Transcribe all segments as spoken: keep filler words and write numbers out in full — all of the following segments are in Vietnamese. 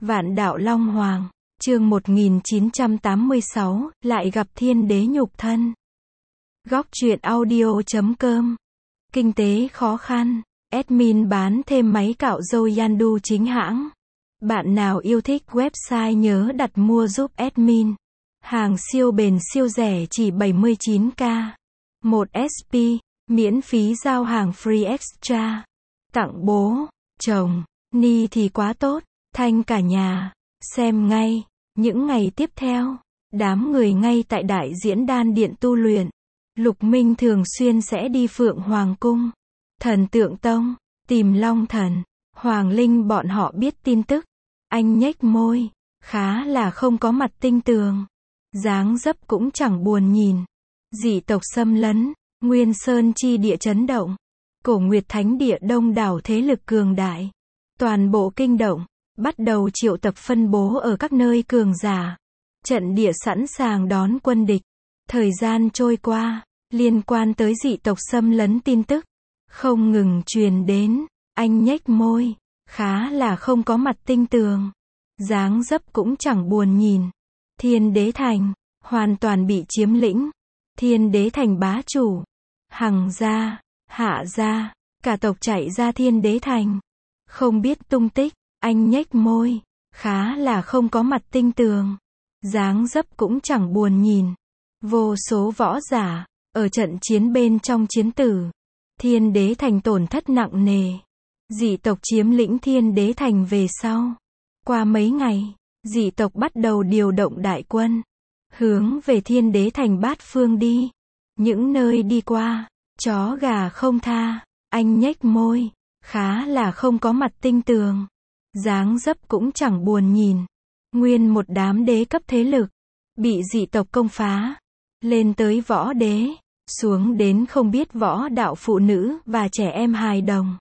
Vạn đạo Long Hoàng, chương một nghìn chín trăm tám mươi sáu, lại gặp thiên đế nhục thân. Góc truyện audio chấm com. Kinh tế khó khăn, admin bán thêm máy cạo râu Yandu chính hãng. Bạn nào yêu thích website nhớ đặt mua giúp admin. Hàng siêu bền siêu rẻ chỉ bảy mươi chín k. một ét pê, miễn phí giao hàng free extra. Tặng bố, chồng, ni thì quá tốt. Thanh cả nhà, xem ngay, những ngày tiếp theo, đám người ngay tại đại diễn đan điện tu luyện. Lục Minh thường xuyên sẽ đi Phượng Hoàng Cung, Thần Tượng Tông, tìm Long Thần, Hoàng Linh bọn họ biết tin tức. Anh nhếch môi, khá là không có mặt tinh tường. Dáng dấp cũng chẳng buồn nhìn. Dị tộc xâm lấn, Nguyên Sơn chi địa chấn động. Cổ Nguyệt Thánh địa đông đảo thế lực cường đại. Toàn bộ kinh động. Bắt đầu triệu tập phân bố ở các nơi cường giả. Trận địa sẵn sàng đón quân địch. Thời gian trôi qua, liên quan tới dị tộc xâm lấn tin tức không ngừng truyền đến. Anh nhếch môi, khá là không có mặt tinh tường. Dáng dấp cũng chẳng buồn nhìn. Thiên Đế Thành, hoàn toàn bị chiếm lĩnh. Thiên Đế Thành bá chủ, Hằng gia, Hạ gia, cả tộc chạy ra Thiên Đế Thành. Không biết tung tích. Anh nhếch môi, khá là không có mặt tinh tường. Dáng dấp cũng chẳng buồn nhìn. Vô số võ giả, ở trận chiến bên trong chiến tử. Thiên Đế Thành tổn thất nặng nề. Dị tộc chiếm lĩnh Thiên Đế Thành về sau. Qua mấy ngày, dị tộc bắt đầu điều động đại quân. Hướng về Thiên Đế Thành bát phương đi. Những nơi đi qua, chó gà không tha. Anh nhếch môi, khá là không có mặt tinh tường. Dáng dấp cũng chẳng buồn nhìn. Nguyên một đám đế cấp thế lực, bị dị tộc công phá. Lên tới võ đế, xuống đến không biết võ đạo phụ nữ và trẻ em hài đồng.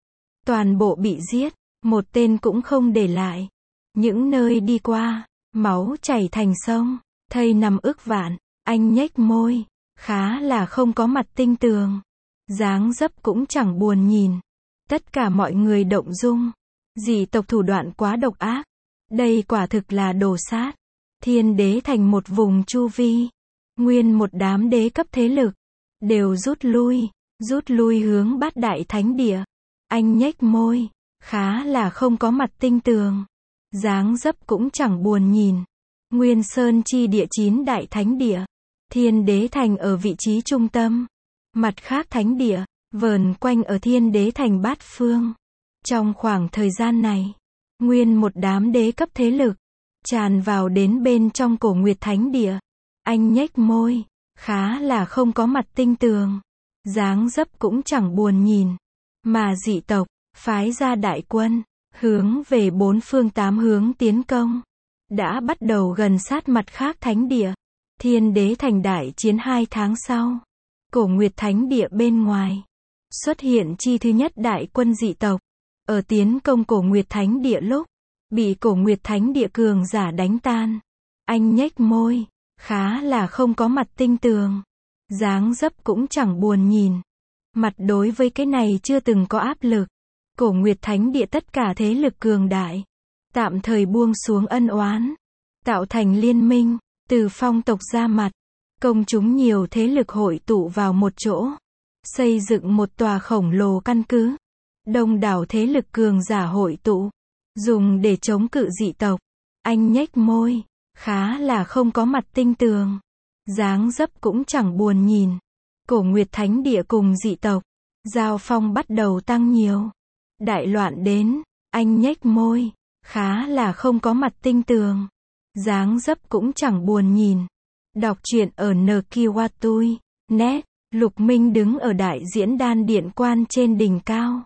Toàn bộ bị giết, một tên cũng không để lại. Những nơi đi qua, máu chảy thành sông, thây nằm ức vạn. Anh nhếch môi, khá là không có mặt tinh tường. Dáng dấp cũng chẳng buồn nhìn. Tất cả mọi người động dung. Dị tộc thủ đoạn quá độc ác. Đây quả thực là đồ sát. Thiên Đế Thành một vùng chu vi. Nguyên một đám đế cấp thế lực. Đều rút lui. Rút lui hướng Bát Đại Thánh địa. Anh nhếch môi. Khá là không có mặt tinh tường. Dáng dấp cũng chẳng buồn nhìn. Nguyên Sơn chi địa chín Đại Thánh địa. Thiên Đế Thành ở vị trí trung tâm. Mặt khác thánh địa, vờn quanh ở Thiên Đế Thành bát phương. Trong khoảng thời gian này, nguyên một đám đế cấp thế lực, tràn vào đến bên trong Cổ Nguyệt Thánh địa. Anh nhếch môi, khá là không có mặt tinh tường. Dáng dấp cũng chẳng buồn nhìn. Mà dị tộc, phái ra đại quân, hướng về bốn phương tám hướng tiến công. Đã bắt đầu gần sát mặt khác thánh địa. Thiên Đế Thành đại chiến hai tháng sau. Cổ Nguyệt Thánh địa bên ngoài. Xuất hiện chi thứ nhất đại quân dị tộc. Ở tiến công Cổ Nguyệt Thánh địa lúc, bị Cổ Nguyệt Thánh địa cường giả đánh tan. Anh nhếch môi, khá là không có mặt tinh tường. Dáng dấp cũng chẳng buồn nhìn. Mặt đối với cái này chưa từng có áp lực. Cổ Nguyệt Thánh địa tất cả thế lực cường đại. Tạm thời buông xuống ân oán. Tạo thành liên minh, từ phong tộc ra mặt. Công chúng nhiều thế lực hội tụ vào một chỗ. Xây dựng một tòa khổng lồ căn cứ. Đông đảo thế lực cường giả hội tụ. Dùng để chống cự dị tộc. Anh nhếch môi. Khá là không có mặt tinh tường. Dáng dấp cũng chẳng buồn nhìn. Cổ Nguyệt Thánh địa cùng dị tộc. Giao phong bắt đầu tăng nhiều. Đại loạn đến. Anh nhếch môi. Khá là không có mặt tinh tường. Dáng dấp cũng chẳng buồn nhìn. Đọc truyện ở nkiwatui chấm net. Lục Minh đứng ở đại diễn đan điện quan trên đỉnh cao.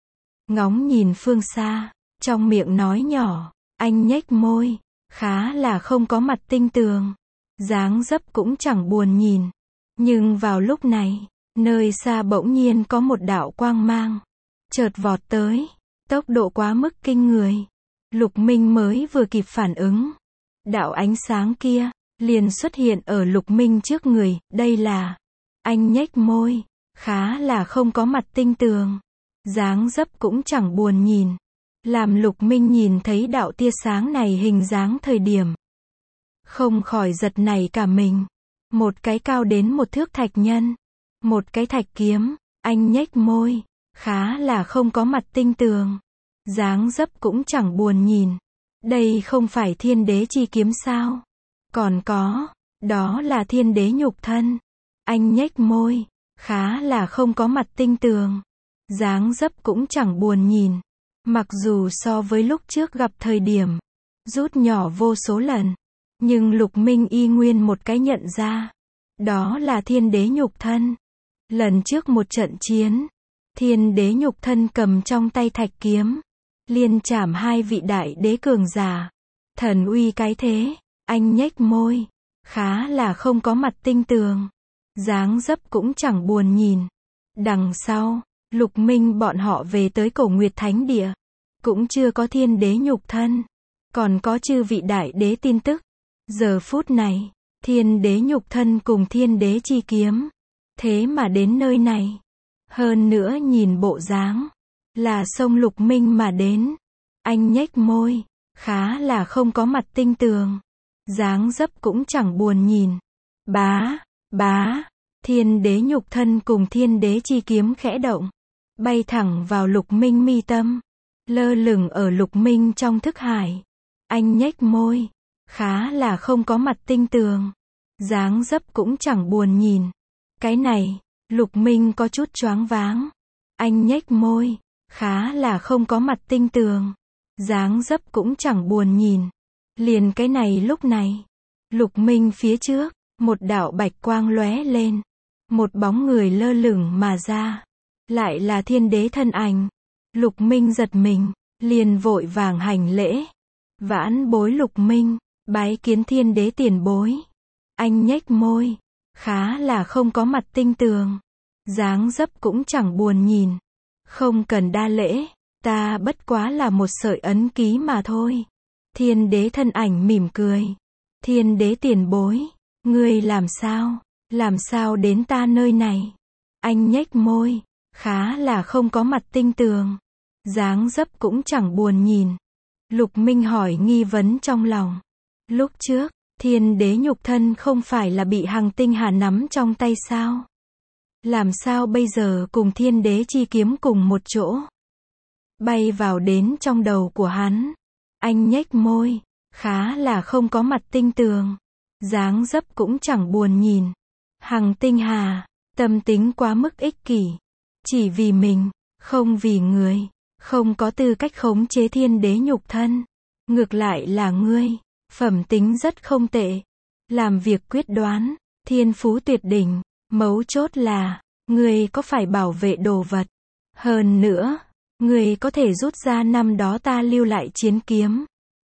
Ngóng nhìn phương xa, trong miệng nói nhỏ, anh nhếch môi, khá là không có mặt tinh tường. Dáng dấp cũng chẳng buồn nhìn. Nhưng vào lúc này, nơi xa bỗng nhiên có một đạo quang mang. Chợt vọt tới, tốc độ quá mức kinh người. Lục Minh mới vừa kịp phản ứng. Đạo ánh sáng kia, liền xuất hiện ở Lục Minh trước người, đây là... Anh nhếch môi, khá là không có mặt tinh tường. Dáng dấp cũng chẳng buồn nhìn. Làm Lục Minh nhìn thấy đạo tia sáng này hình dáng thời điểm, không khỏi giật nảy cả mình. Một cái cao đến một thước thạch nhân, một cái thạch kiếm, anh nhếch môi, khá là không có mặt tinh tường. Dáng dấp cũng chẳng buồn nhìn. Đây không phải thiên đế chi kiếm sao? Còn có, đó là thiên đế nhục thân. Anh nhếch môi, khá là không có mặt tinh tường. Dáng dấp cũng chẳng buồn nhìn. Mặc dù so với lúc trước gặp thời điểm, rút nhỏ vô số lần, nhưng Lục Minh y nguyên một cái nhận ra. Đó là thiên đế nhục thân. Lần trước một trận chiến, thiên đế nhục thân cầm trong tay thạch kiếm, liên chảm hai vị đại đế cường giả. Thần uy cái thế, anh nhếch môi, khá là không có mặt tinh tường. Dáng dấp cũng chẳng buồn nhìn. Đằng sau, Lục Minh bọn họ về tới Cổ Nguyệt Thánh Địa, cũng chưa có thiên đế nhục thân, còn có chư vị đại đế tin tức. Giờ phút này, thiên đế nhục thân cùng thiên đế chi kiếm, thế mà đến nơi này. Hơn nữa nhìn bộ dáng, là xông Lục Minh mà đến. Anh nhếch môi, khá là không có mặt tinh tường. Dáng dấp cũng chẳng buồn nhìn. Bá, bá, thiên đế nhục thân cùng thiên đế chi kiếm khẽ động, bay thẳng vào Lục Minh mi tâm, lơ lửng ở Lục Minh trong thức hải. Anh nhếch môi, khá là không có mặt tinh tường. Dáng dấp cũng chẳng buồn nhìn. Cái này, Lục Minh có chút choáng váng. Anh nhếch môi, khá là không có mặt tinh tường. Dáng dấp cũng chẳng buồn nhìn. Liền cái này lúc này, Lục Minh phía trước, một đạo bạch quang lóe lên. Một bóng người lơ lửng mà ra. Lại là thiên đế thân ảnh. Lục Minh giật mình, liền vội vàng hành lễ. Vãn bối Lục Minh, bái kiến thiên đế tiền bối. Anh nhếch môi, khá là không có mặt tinh tường. Dáng dấp cũng chẳng buồn nhìn. Không cần đa lễ, ta bất quá là một sợi ấn ký mà thôi. Thiên đế thân ảnh mỉm cười. Thiên đế tiền bối, ngươi làm sao, làm sao đến ta nơi này? Anh nhếch môi, khá là không có mặt tinh tường. Dáng dấp cũng chẳng buồn nhìn. Lục Minh hỏi nghi vấn trong lòng. Lúc trước, thiên đế nhục thân không phải là bị Hằng Tinh Hà nắm trong tay sao? Làm sao bây giờ cùng thiên đế chi kiếm cùng một chỗ? Bay vào đến trong đầu của hắn. Anh nhếch môi, khá là không có mặt tinh tường. Dáng dấp cũng chẳng buồn nhìn. Hằng Tinh Hà, tâm tính quá mức ích kỷ. Chỉ vì mình, không vì người. Không có tư cách khống chế thiên đế nhục thân. Ngược lại là ngươi, phẩm tính rất không tệ. Làm việc quyết đoán, thiên phú tuyệt đỉnh. Mấu chốt là, ngươi có phải bảo vệ đồ vật. Hơn nữa, ngươi có thể rút ra năm đó ta lưu lại chiến kiếm.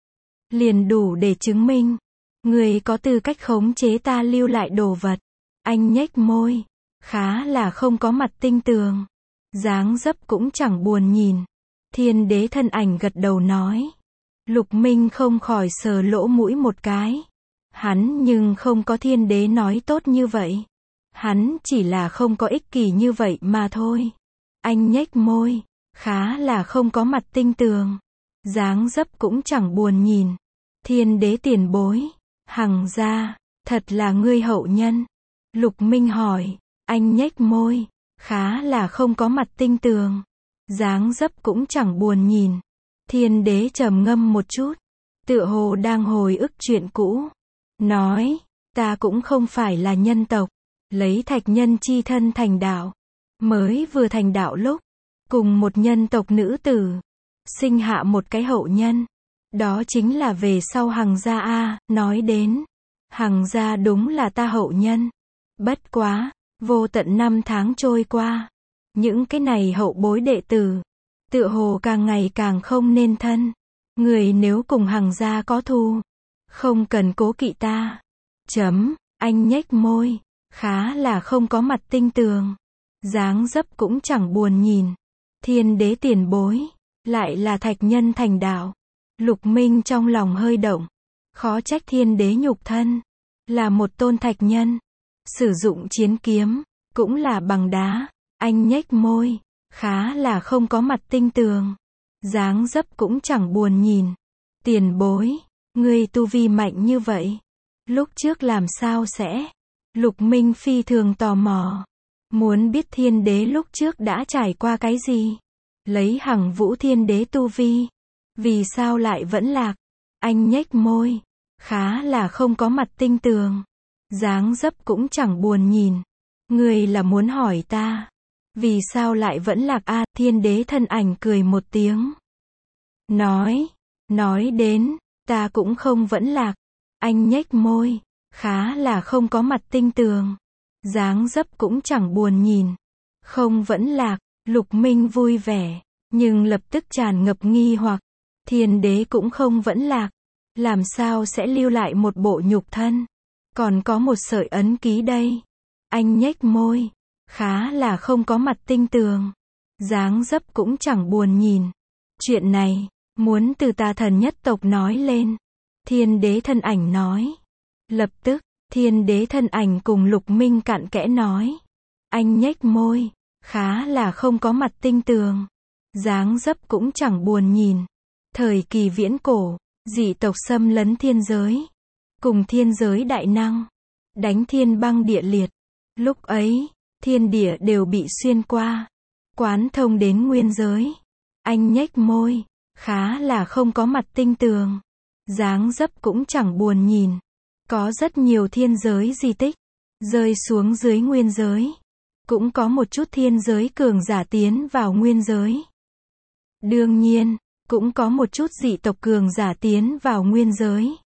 Liền đủ để chứng minh, ngươi có tư cách khống chế ta lưu lại đồ vật. Anh nhếch môi, khá là không có mặt tinh tường. Dáng dấp cũng chẳng buồn nhìn. Thiên đế thân ảnh gật đầu nói. Lục Minh không khỏi sờ lỗ mũi một cái. Hắn nhưng không có thiên đế nói tốt như vậy. Hắn chỉ là không có ích kỷ như vậy mà thôi. Anh nhếch môi, khá là không có mặt tinh tường. Dáng dấp cũng chẳng buồn nhìn. Thiên đế tiền bối, Hằng gia, thật là ngươi hậu nhân. Lục Minh hỏi. Anh nhếch môi, khá là không có mặt tinh tường. Dáng dấp cũng chẳng buồn nhìn. Thiên đế trầm ngâm một chút, tựa hồ đang hồi ức chuyện cũ. Nói, ta cũng không phải là nhân tộc. Lấy thạch nhân chi thân thành đạo. Mới vừa thành đạo lúc, cùng một nhân tộc nữ tử, sinh hạ một cái hậu nhân. Đó chính là về sau Hằng gia a. Nói đến, Hằng gia đúng là ta hậu nhân. Bất quá, vô tận năm tháng trôi qua. Những cái này hậu bối đệ tử, tựa hồ càng ngày càng không nên thân. Người nếu cùng Hằng gia có thù, không cần cố kỵ ta. Chấm, anh nhếch môi, khá là không có mặt tinh tường. Dáng dấp cũng chẳng buồn nhìn. Thiên đế tiền bối, lại là thạch nhân thành đạo. Lục Minh trong lòng hơi động. Khó trách thiên đế nhục thân, là một tôn thạch nhân. Sử dụng chiến kiếm, cũng là bằng đá. Anh nhếch môi, khá là không có mặt tinh tường. dáng dấp cũng chẳng buồn nhìn. Tiền bối, ngươi tu vi mạnh như vậy, lúc trước làm sao sẽ? Lục Minh phi thường tò mò, muốn biết thiên đế lúc trước đã trải qua cái gì. Lấy Hằng Vũ thiên đế tu vi, vì sao lại vẫn lạc? Anh nhếch môi, khá là không có mặt tinh tường, dáng dấp cũng chẳng buồn nhìn. Ngươi là muốn hỏi ta, vì sao lại vẫn lạc a? À, thiên đế thân ảnh cười một tiếng. Nói, nói đến, ta cũng không vẫn lạc. Anh nhếch môi, khá là không có mặt tinh tường, dáng dấp cũng chẳng buồn nhìn. Không vẫn lạc, Lục Minh vui vẻ, nhưng lập tức tràn ngập nghi hoặc. Thiên đế cũng không vẫn lạc, làm sao sẽ lưu lại một bộ nhục thân, còn có một sợi ấn ký đây. Anh nhếch môi, khá là không có mặt tinh tường, dáng dấp cũng chẳng buồn nhìn. Chuyện này, muốn từ tà thần nhất tộc nói lên. Thiên đế thân ảnh nói. Lập tức, thiên đế thân ảnh cùng Lục Minh cặn kẽ nói. Anh nhếch môi, khá là không có mặt tinh tường, dáng dấp cũng chẳng buồn nhìn. Thời kỳ viễn cổ, dị tộc xâm lấn thiên giới, cùng thiên giới đại năng, đánh thiên băng địa liệt. Lúc ấy, thiên địa đều bị xuyên qua, quán thông đến nguyên giới. Anh nhếch môi, khá là không có mặt tinh tường, dáng dấp cũng chẳng buồn nhìn. Có rất nhiều thiên giới di tích, rơi xuống dưới nguyên giới. Cũng có một chút thiên giới cường giả tiến vào nguyên giới. Đương nhiên, cũng có một chút dị tộc cường giả tiến vào nguyên giới.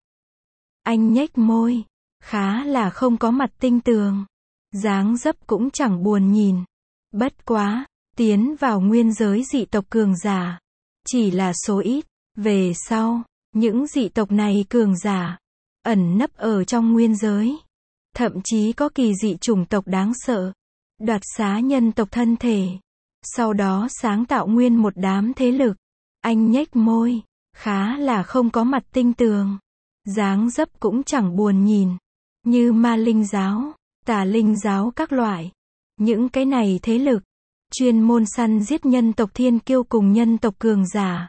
Anh nhếch môi, khá là không có mặt tinh tường, dáng dấp cũng chẳng buồn nhìn. Bất quá, tiến vào nguyên giới dị tộc cường giả, chỉ là số ít. Về sau, những dị tộc này cường giả, ẩn nấp ở trong nguyên giới. Thậm chí có kỳ dị chủng tộc đáng sợ, đoạt xá nhân tộc thân thể, sau đó sáng tạo nguyên một đám thế lực. Anh nhếch môi, khá là không có mặt tinh tường, dáng dấp cũng chẳng buồn nhìn. Như ma linh giáo, tà linh giáo các loại. Những cái này thế lực, chuyên môn săn giết nhân tộc thiên kiêu cùng nhân tộc cường giả.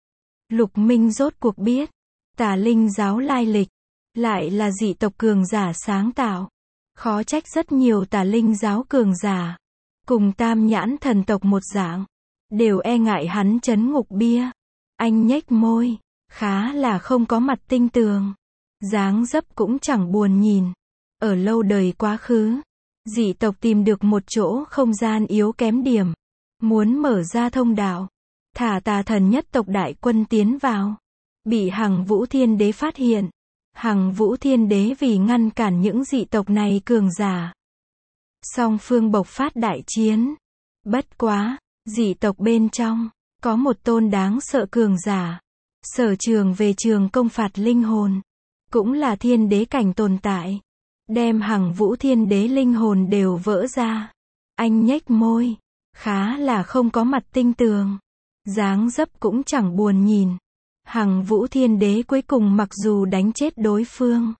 Lục Minh rốt cuộc biết, tà linh giáo lai lịch, lại là dị tộc cường giả sáng tạo. Khó trách rất nhiều tà linh giáo cường giả, cùng tam nhãn thần tộc một dạng, đều e ngại hắn trấn ngục bia. Anh nhếch môi, khá là không có mặt tinh tường, dáng dấp cũng chẳng buồn nhìn. Ở lâu đời quá khứ, dị tộc tìm được một chỗ không gian yếu kém điểm, muốn mở ra thông đạo, thả tà thần nhất tộc đại quân tiến vào. Bị Hằng Vũ Thiên Đế phát hiện. Hằng Vũ Thiên Đế vì ngăn cản những dị tộc này cường giả, song phương bộc phát đại chiến. Bất quá, dị tộc bên trong, có một tôn đáng sợ cường giả, sở trường về trường công phạt linh hồn, cũng là thiên đế cảnh tồn tại, đem Hằng Vũ Thiên Đế linh hồn đều vỡ ra. Anh nhếch môi, khá là không có mặt tinh tường, dáng dấp cũng chẳng buồn nhìn. Hằng Vũ Thiên Đế cuối cùng mặc dù đánh chết đối phương,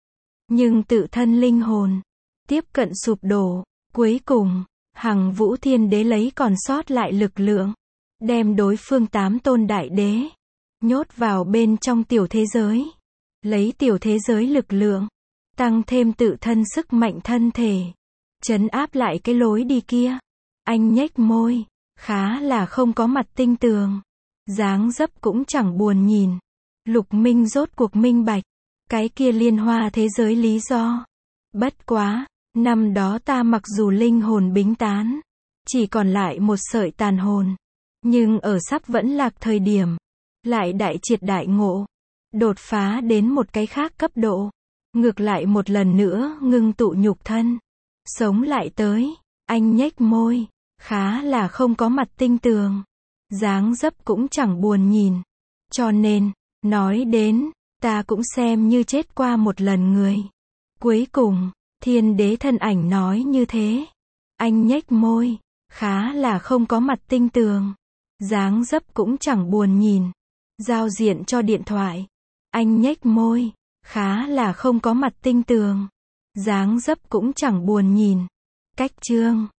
nhưng tự thân linh hồn tiếp cận sụp đổ. Cuối cùng, Hằng Vũ Thiên Đế lấy còn sót lại lực lượng, đem đối phương tám tôn đại đế nhốt vào bên trong tiểu thế giới, lấy tiểu thế giới lực lượng, tăng thêm tự thân sức mạnh thân thể, trấn áp lại cái lối đi kia. Anh nhếch môi, khá là không có mặt tinh tường, dáng dấp cũng chẳng buồn nhìn. Lục Minh rốt cuộc minh bạch cái kia liên hoa thế giới lý do. Bất quá, năm đó ta mặc dù linh hồn bính tán, chỉ còn lại một sợi tàn hồn, nhưng ở sắp vẫn lạc thời điểm, lại đại triệt đại ngộ, đột phá đến một cái khác cấp độ, ngược lại một lần nữa ngưng tụ nhục thân, sống lại tới. Anh nhếch môi, khá là không có mặt tinh tường, dáng dấp cũng chẳng buồn nhìn. Cho nên, nói đến, ta cũng xem như chết qua một lần người. Cuối cùng, thiên đế thân ảnh nói như thế. Anh nhếch môi, khá là không có mặt tinh tường, dáng dấp cũng chẳng buồn nhìn. Giao diện cho điện thoại. Anh nhếch môi, khá là không có mặt tinh tường, dáng dấp cũng chẳng buồn nhìn. Cách chương